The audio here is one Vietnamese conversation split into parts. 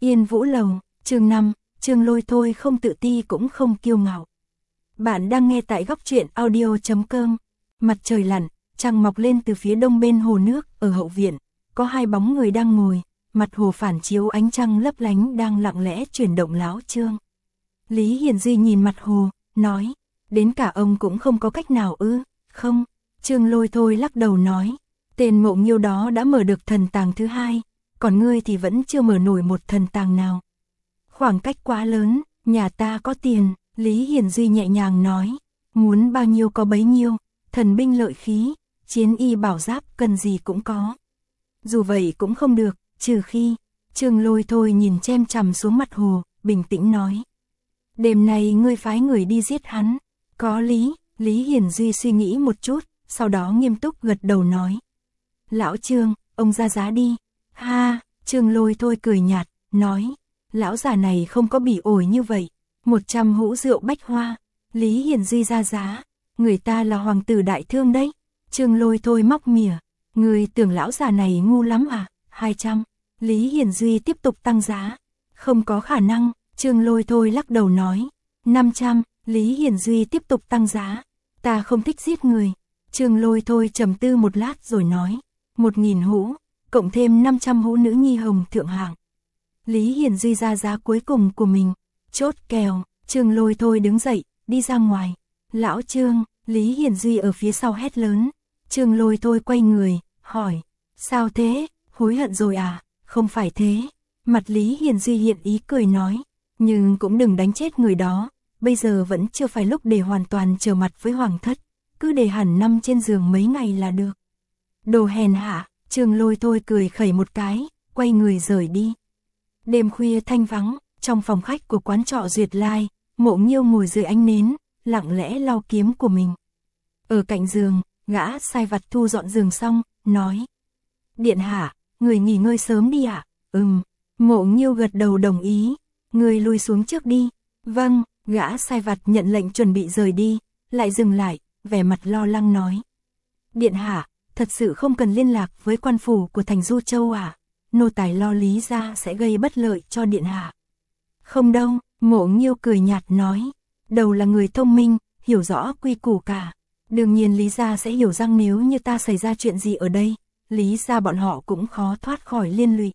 Yên Vũ Lầu, chương 5, Trương Lôi thôi không tự ti cũng không kiêu ngạo. Bạn đang nghe tại góc truyện audio.com. Mặt trời lặn, trăng mọc lên từ phía đông bên hồ nước, ở hậu viện, có hai bóng người đang ngồi, mặt hồ phản chiếu ánh trăng lấp lánh đang lặng lẽ chuyển động láo Trương. Lý Hiền Duy nhìn mặt hồ, nói, đến cả ông cũng không có cách nào ư? Không, Trương Lôi thôi lắc đầu nói, tên Mộ Nghiêu đó đã mở được thần tàng thứ hai, còn ngươi thì vẫn chưa mở nổi một thần tàng nào. Khoảng cách quá lớn, nhà ta có tiền, Lý Hiền Duy nhẹ nhàng nói, muốn bao nhiêu có bấy nhiêu, thần binh lợi khí, chiến y bảo giáp cần gì cũng có. Dù vậy cũng không được, trừ khi, Trương Lôi thôi nhìn chem chằm xuống mặt hồ, bình tĩnh nói. Đêm nay ngươi phái người đi giết hắn, có lý, Lý Hiền Duy suy nghĩ một chút, sau đó nghiêm túc gật đầu nói. Lão Trương, ông ra giá đi. Ha, Trương Lôi thôi cười nhạt, nói, lão già này không có bỉ ổi như vậy, 100 hũ rượu bách hoa, Lý Hiền Duy ra giá, người ta là hoàng tử đại thương đấy. Trương Lôi thôi móc mỉa, người tưởng lão già này ngu lắm à, 200, Lý Hiền Duy tiếp tục tăng giá, không có khả năng, Trương Lôi thôi lắc đầu nói, 500, Lý Hiền Duy tiếp tục tăng giá, ta không thích giết người. Trương Lôi thôi trầm tư một lát rồi nói, 1000 hũ, cộng thêm 500 hũ nữ nhi hồng thượng hạng. Lý Hiền Duy ra giá cuối cùng của mình, chốt kèo, Trương Lôi thôi đứng dậy, đi ra ngoài. Lão Trương, Lý Hiền Duy ở phía sau hét lớn. Trương Lôi thôi quay người, hỏi, sao thế, hối hận rồi à? Không phải thế. Mặt Lý Hiền Duy hiện ý cười nói, nhưng cũng đừng đánh chết người đó, bây giờ vẫn chưa phải lúc để hoàn toàn trở mặt với hoàng thất, cứ để hẳn nằm trên giường mấy ngày là được. Đồ hèn hạ, Trương Lôi thôi cười khẩy một cái, quay người rời đi. Đêm khuya thanh vắng, trong phòng khách của quán trọ Duyệt Lai, Mộ Nghiêu ngồi dưới ánh nến, lặng lẽ lau kiếm của mình. Ở cạnh giường, gã sai vặt thu dọn giường xong, nói. Điện hạ, người nghỉ ngơi sớm đi ạ. Mộ Nghiêu gật đầu đồng ý, người lui xuống trước đi. Vâng, gã sai vặt nhận lệnh chuẩn bị rời đi, lại dừng lại, vẻ mặt lo lắng nói. Điện hạ, thật sự không cần liên lạc với quan phủ của thành Du Châu à? Nô tài lo Lý gia sẽ gây bất lợi cho điện hạ. Không đâu, Mộ Nghiêu cười nhạt nói, đầu là người thông minh, hiểu rõ quy củ cả. Đương nhiên Lý gia sẽ hiểu rằng nếu như ta xảy ra chuyện gì ở đây, Lý gia bọn họ cũng khó thoát khỏi liên lụy.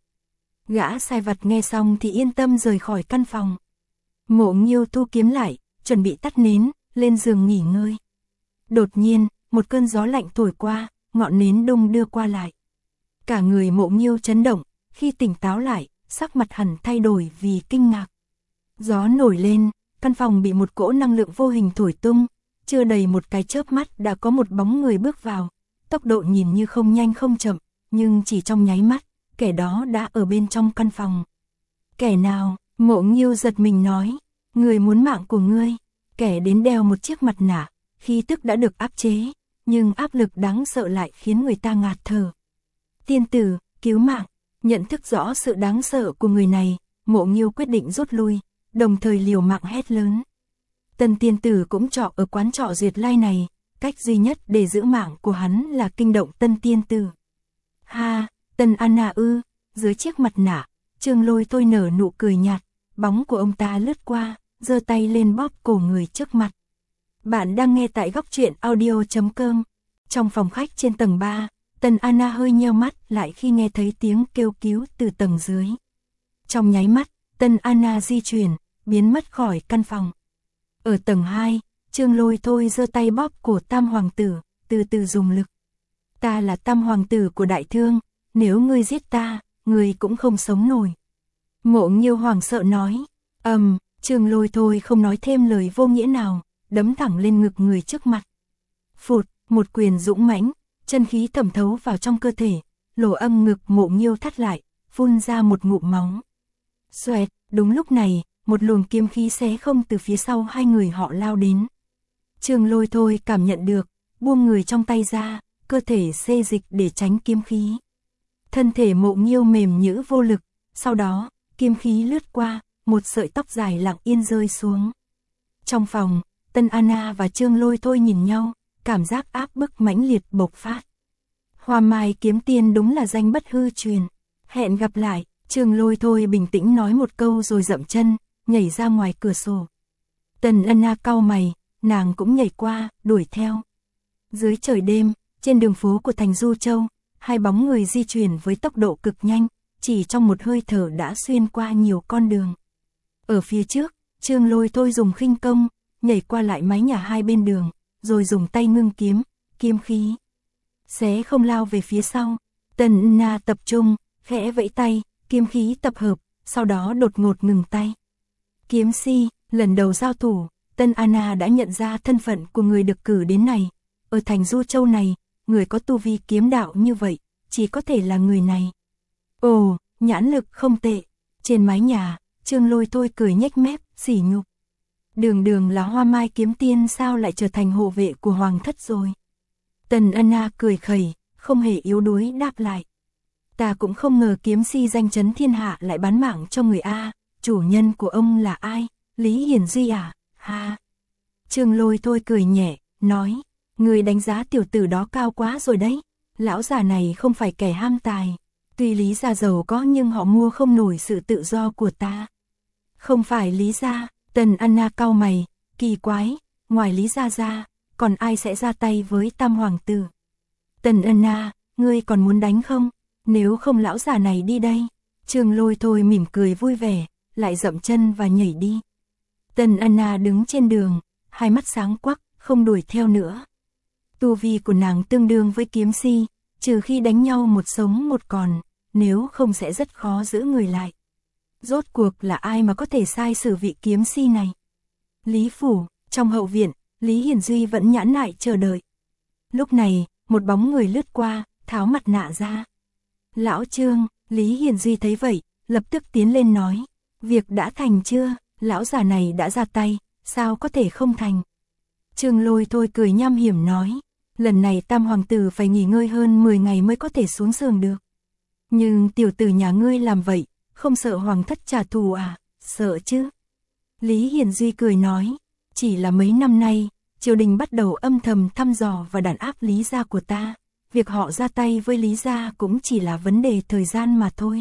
Gã sai vặt nghe xong thì yên tâm rời khỏi căn phòng. Mộ Nghiêu thu kiếm lại, chuẩn bị tắt nến, lên giường nghỉ ngơi. Đột nhiên, một cơn gió lạnh thổi qua, ngọn nến đung đưa qua lại. Cả người Mộ Nghiêu chấn động, khi tỉnh táo lại, sắc mặt hẳn thay đổi vì kinh ngạc. Gió nổi lên, căn phòng bị một cỗ năng lượng vô hình thổi tung, chưa đầy một cái chớp mắt đã có một bóng người bước vào, tốc độ nhìn như không nhanh không chậm, nhưng chỉ trong nháy mắt, kẻ đó đã ở bên trong căn phòng. Kẻ nào? Mộ Nghiêu giật mình nói, người muốn mạng của ngươi. Kẻ đến đeo một chiếc mặt nạ, khí tức đã được áp chế, nhưng áp lực đáng sợ lại khiến người ta ngạt thở. Tiên tử, cứu mạng. Nhận thức rõ sự đáng sợ của người này, Mộ Nghiêu quyết định rút lui, đồng thời liều mạng hét lớn. Tân tiên tử cũng trọ ở quán trọ Duyệt Lai này, cách duy nhất để giữ mạng của hắn là kinh động Tân tiên tử. Ha, Tân Anna ư? Dưới chiếc mặt nạ, Trương Lôi thôi nở nụ cười nhạt, bóng của ông ta lướt qua, giơ tay lên bóp cổ người trước mặt. Bạn đang nghe tại góc truyện audio.com. Trong phòng khách trên tầng 3, Tân Anna hơi nheo mắt lại khi nghe thấy tiếng kêu cứu từ tầng dưới. Trong nháy mắt, Tân Anna di chuyển, biến mất khỏi căn phòng. Ở tầng 2, Trương Lôi thôi giơ tay bóp cổ Tam hoàng tử, từ từ dùng lực. Ta là Tam hoàng tử của Đại Thương, nếu ngươi giết ta, ngươi cũng không sống nổi. Mộ Nghiêu hoảng sợ nói. Trương Lôi thôi không nói thêm lời vô nghĩa nào, đấm thẳng lên ngực người trước mặt. Phụt, một quyền dũng mãnh, chân khí thẩm thấu vào trong cơ thể, lỗ âm ngực Mộ Nghiêu thắt lại, phun ra một ngụm máu. Xoẹt, đúng lúc này, một luồng kiếm khí xé không từ phía sau hai người họ lao đến. Trương Lôi thôi cảm nhận được, buông người trong tay ra, cơ thể xê dịch để tránh kiếm khí. Thân thể Mộ Nghiêu mềm nhũn vô lực, sau đó, kiếm khí lướt qua, một sợi tóc dài lặng yên rơi xuống. Trong phòng, Tân Anna và Trương Lôi thôi nhìn nhau, cảm giác áp bức mãnh liệt bộc phát. Hoa Mai kiếm tiên đúng là danh bất hư truyền. Hẹn gặp lại. Trương Lôi Thôi bình tĩnh nói một câu rồi dậm chân, nhảy ra ngoài cửa sổ. Tần Ân Na cau mày, nàng cũng nhảy qua, đuổi theo. Dưới trời đêm, trên đường phố của thành Du Châu, hai bóng người di chuyển với tốc độ cực nhanh, chỉ trong một hơi thở đã xuyên qua nhiều con đường. Ở phía trước, Trương Lôi Thôi dùng khinh công, nhảy qua lại mái nhà hai bên đường, rồi dùng tay ngưng kiếm, kiếm khí. Xé không lao về phía sau. Tần Ân Na tập trung, khẽ vẫy tay, kiếm khí tập hợp, sau đó đột ngột ngừng tay. Kiếm si, lần đầu giao thủ, Tần Ân Na đã nhận ra thân phận của người được cử đến này. Ở thành Du Châu này, người có tu vi kiếm đạo như vậy, chỉ có thể là người này. Ồ, nhãn lực không tệ. Trên mái nhà, Trương Lôi Thôi cười nhếch mép, sỉ nhục. Đường đường là Hoa Mai kiếm tiên sao lại trở thành hộ vệ của hoàng thất rồi. Tần Ân Na cười khẩy, không hề yếu đuối đáp lại. Ta cũng không ngờ kiếm si danh chấn thiên hạ lại bán mạng cho người A, chủ nhân của ông là ai, Lý Hiển Duy à, ha. Trương Lôi Thôi cười nhẹ, nói, người đánh giá tiểu tử đó cao quá rồi đấy, lão già này không phải kẻ ham tài, tuy Lý gia giàu có nhưng họ mua không nổi sự tự do của ta. Không phải Lý gia. Tần Ân Na cau mày, kỳ quái, ngoài Lý gia ra, còn ai sẽ ra tay với Tam hoàng tử? Tần Ân Na, ngươi còn muốn đánh không? Nếu không lão già này đi đây. Trương Lôi Thôi mỉm cười vui vẻ, lại dậm chân và nhảy đi. Tần Ân Na đứng trên đường, hai mắt sáng quắc, không đuổi theo nữa. Tu vi của nàng tương đương với kiếm si, trừ khi đánh nhau một sống một còn, nếu không sẽ rất khó giữ người lại. Rốt cuộc là ai mà có thể sai xử vị kiếm si này? Lý phủ, trong hậu viện, Lý Hiển Duy vẫn nhãn lại chờ đợi. Lúc này, một bóng người lướt qua, tháo mặt nạ ra. Lão Trương, Lý Hiển Duy thấy vậy, lập tức tiến lên nói, việc đã thành chưa, lão già này đã ra tay, sao có thể không thành? Trương Lôi Thôi cười nham hiểm nói, lần này Tam hoàng tử phải nghỉ ngơi hơn 10 ngày mới có thể xuống giường được. Nhưng tiểu tử nhà ngươi làm vậy, không sợ hoàng thất trả thù à, sợ chứ? Lý Hiển Duy cười nói, chỉ là mấy năm nay, triều đình bắt đầu âm thầm thăm dò và đàn áp Lý gia của ta, việc họ ra tay với Lý gia cũng chỉ là vấn đề thời gian mà thôi.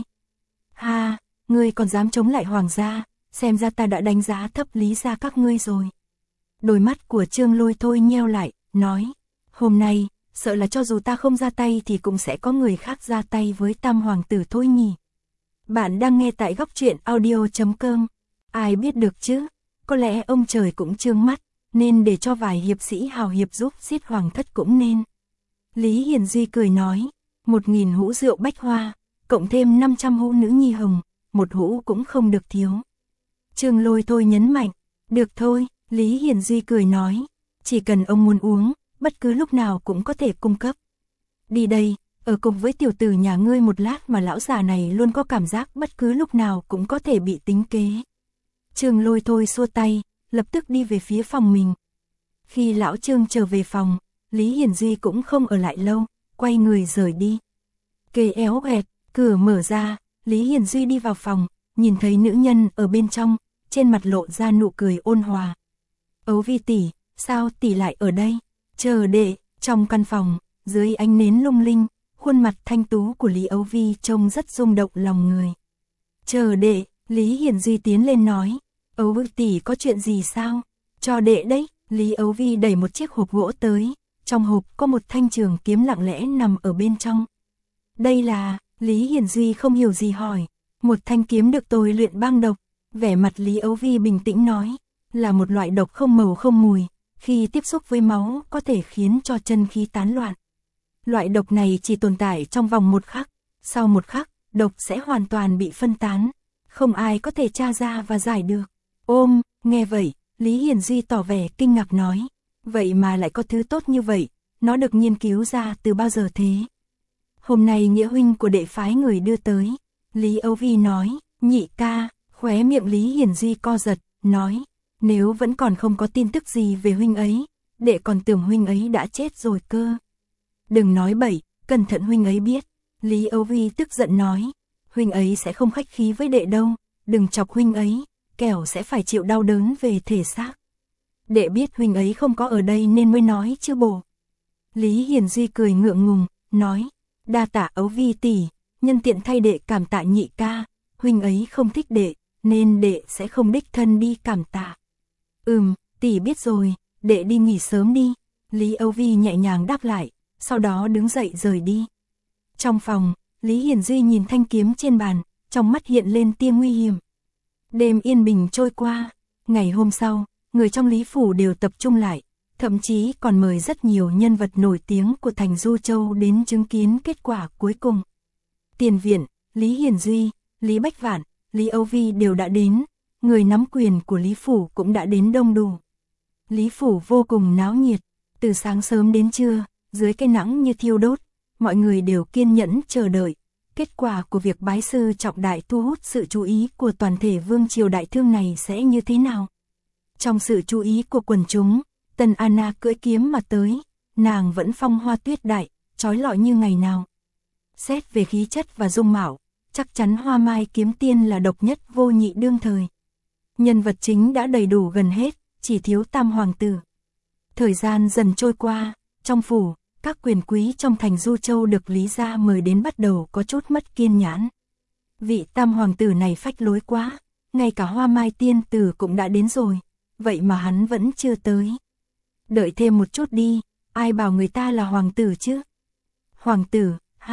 Ha, ngươi còn dám chống lại hoàng gia, xem ra ta đã đánh giá thấp Lý gia các ngươi rồi. Đôi mắt của Trương Lôi Thôi nheo lại, nói, hôm nay, sợ là cho dù ta không ra tay thì cũng sẽ có người khác ra tay với Tam hoàng tử thôi nhỉ. Bạn đang nghe tại góc truyện audio.com. Ai biết được chứ, có lẽ ông trời cũng trương mắt, nên để cho vài hiệp sĩ hào hiệp giúp giết hoàng thất cũng nên. Lý Hiển Duy cười nói, 1000 hũ rượu bách hoa, cộng thêm 500 hũ nữ nhi hồng, một hũ cũng không được thiếu. Trương Lôi Thôi nhấn mạnh, được thôi, Lý Hiển Duy cười nói, chỉ cần ông muốn uống, bất cứ lúc nào cũng có thể cung cấp. Đi đây, ở cùng với tiểu tử nhà ngươi một lát mà lão già này luôn có cảm giác bất cứ lúc nào cũng có thể bị tính kế. Trương Lôi Thôi xua tay, lập tức đi về phía phòng mình. Khi lão Trương trở về phòng, Lý Hiển Duy cũng không ở lại lâu, quay người rời đi. Kề éo ẹt, cửa mở ra, Lý Hiển Duy đi vào phòng, nhìn thấy nữ nhân ở bên trong, trên mặt lộ ra nụ cười ôn hòa. Ấu Vi tỷ, sao tỷ lại ở đây? Chờ đệ. Trong căn phòng, dưới ánh nến lung linh, khuôn mặt thanh tú của Lý Ấu Vi trông rất rung động lòng người. Chờ đệ, Lý Hiển Duy tiến lên nói, Ấu Vi tỷ có chuyện gì sao? Cho đệ đấy. Lý Ấu Vi đẩy một chiếc hộp gỗ tới, trong hộp có một thanh trường kiếm lặng lẽ nằm ở bên trong. Đây là, Lý Hiển Duy không hiểu gì hỏi, một thanh kiếm được tôi luyện băng độc. Vẻ mặt Lý Ấu Vi bình tĩnh nói, là một loại độc không màu không mùi, khi tiếp xúc với máu có thể khiến cho chân khí tán loạn. Loại độc này chỉ tồn tại trong vòng một khắc, sau một khắc, độc sẽ hoàn toàn bị phân tán, không ai có thể tra ra và giải được. Ôm, nghe vậy, Lý Hiển Duy tỏ vẻ kinh ngạc nói, vậy mà lại có thứ tốt như vậy, nó được nghiên cứu ra từ bao giờ thế? Hôm nay nghĩa huynh của đệ phái người đưa tới, Lý Âu Vi nói, nhị ca, khóe miệng Lý Hiển Duy co giật, nói, nếu vẫn còn không có tin tức gì về huynh ấy, đệ còn tưởng huynh ấy đã chết rồi cơ. Đừng nói bậy, cẩn thận huynh ấy biết. Lý Âu Vi tức giận nói, huynh ấy sẽ không khách khí với đệ đâu, đừng chọc huynh ấy, kẻo sẽ phải chịu đau đớn về thể xác. Đệ biết huynh ấy không có ở đây nên mới nói chứ bồ. Lý Hiển Duy cười ngượng ngùng, nói, đa tạ Âu Vi tỷ, nhân tiện thay đệ cảm tạ nhị ca, huynh ấy không thích đệ, nên đệ sẽ không đích thân đi cảm tạ. Tỷ biết rồi, đệ đi nghỉ sớm đi. Lý Âu Vi nhẹ nhàng đáp lại, sau đó đứng dậy rời đi. Trong phòng, Lý Hiển Duy nhìn thanh kiếm trên bàn, trong mắt hiện lên tia nguy hiểm. Đêm yên bình trôi qua, ngày hôm sau, người trong Lý Phủ đều tập trung lại, thậm chí còn mời rất nhiều nhân vật nổi tiếng của thành Du Châu đến chứng kiến kết quả cuối cùng. Tiền Viện, Lý Hiển Duy, Lý Bách Vạn, Lý Âu Vi đều đã đến, người nắm quyền của Lý Phủ cũng đã đến đông đủ. Lý Phủ vô cùng náo nhiệt, từ sáng sớm đến trưa, dưới cái nắng như thiêu đốt, mọi người đều kiên nhẫn chờ đợi. Kết quả của việc bái sư trọng đại thu hút sự chú ý của toàn thể vương triều đại thương này sẽ như thế nào? Trong sự chú ý của quần chúng, Tần Anna cưỡi kiếm mà tới, nàng vẫn phong hoa tuyết đại, trói lọi như ngày nào. Xét về khí chất và dung mạo, chắc chắn Hoa Mai kiếm tiên là độc nhất vô nhị đương thời. Nhân vật chính đã đầy đủ gần hết, chỉ thiếu Tam hoàng tử. Thời gian dần trôi qua, trong phủ, các quyền quý trong thành Du Châu được Lý gia mời đến bắt đầu có chút mất kiên nhẫn. Vị Tam hoàng tử này phách lối quá, ngay cả Hoa Mai tiên tử cũng đã đến rồi, vậy mà hắn vẫn chưa tới. Đợi thêm một chút đi, ai bảo người ta là hoàng tử chứ? Hoàng tử,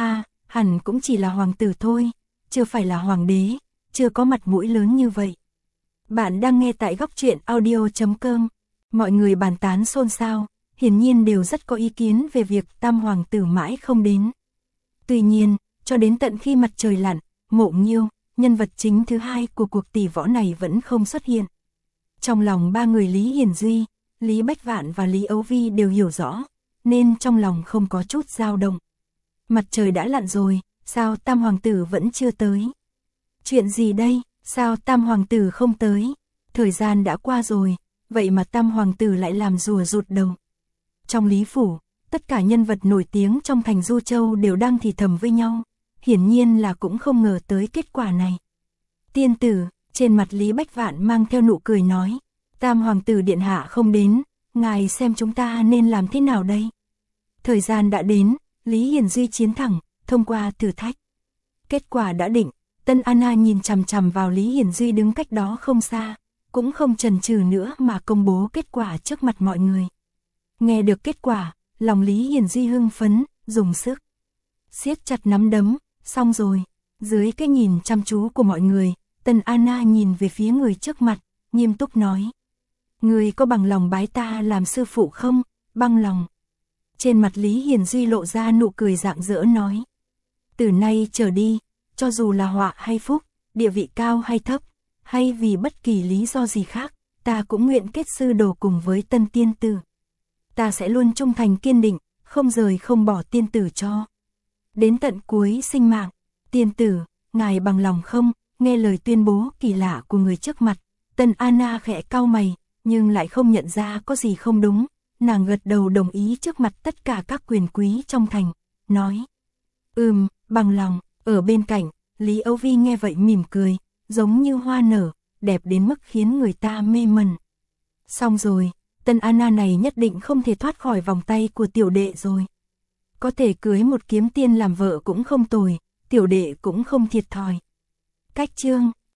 hẳn cũng chỉ là hoàng tử thôi, chưa phải là hoàng đế, chưa có mặt mũi lớn như vậy. Bạn đang nghe tại Góc Truyện Audio.com. Mọi người bàn tán xôn xao, hiển nhiên đều rất có ý kiến về việc Tam hoàng tử mãi không đến. Tuy nhiên, cho đến tận khi mặt trời lặn, Mộ Nghiêu, nhân vật chính thứ hai của cuộc tỷ võ này vẫn không xuất hiện. Trong lòng ba người Lý Hiển Duy, Lý Bách Vạn và Lý Âu Vi đều hiểu rõ, nên trong lòng không có chút dao động. Mặt trời đã lặn rồi, sao Tam hoàng tử vẫn chưa tới? Chuyện gì đây, sao Tam hoàng tử không tới? Thời gian đã qua rồi, vậy mà Tam hoàng tử lại làm rùa rụt đầu. Trong Lý Phủ, tất cả nhân vật nổi tiếng trong thành Du Châu đều đang thì thầm với nhau, hiển nhiên là cũng không ngờ tới kết quả này. Tiên tử, trên mặt Lý Bách Vạn mang theo nụ cười nói, Tam hoàng tử điện hạ không đến, ngài xem chúng ta nên làm thế nào đây? Thời gian đã đến, Lý Hiển Duy chiến thẳng, thông qua thử thách. Kết quả đã định, Tân Anna nhìn chằm chằm vào Lý Hiển Duy đứng cách đó không xa, cũng không chần chừ nữa mà công bố kết quả trước mặt mọi người. Nghe được kết quả, lòng Lý Hiển Duy hưng phấn, dùng sức siết chặt nắm đấm, xong rồi. Dưới cái nhìn chăm chú của mọi người, Tần Anna nhìn về phía người trước mặt, nghiêm túc nói. Người có bằng lòng bái ta làm sư phụ không? Bằng lòng. Trên mặt Lý Hiển Duy lộ ra nụ cười rạng rỡ nói. Từ nay trở đi, cho dù là họa hay phúc, địa vị cao hay thấp, hay vì bất kỳ lý do gì khác, ta cũng nguyện kết sư đồ cùng với Tân tiên tử. Ta sẽ luôn trung thành kiên định, không rời không bỏ tiên tử cho đến tận cuối sinh mạng. Tiên tử, ngài bằng lòng không? Nghe lời tuyên bố kỳ lạ của người trước mặt, Tần Anna khẽ cau mày, nhưng lại không nhận ra có gì không đúng. Nàng gật đầu đồng ý trước mặt tất cả các quyền quý trong thành, nói. Bằng lòng. Ở bên cạnh, Lý Âu Vi nghe vậy mỉm cười, giống như hoa nở, đẹp đến mức khiến người ta mê mẩn. Xong rồi, Tần Anna này nhất định không thể thoát khỏi vòng tay của tiểu đệ rồi. Có thể cưới một kiếm tiên làm vợ cũng không tồi, tiểu đệ cũng không thiệt thòi. Cách chương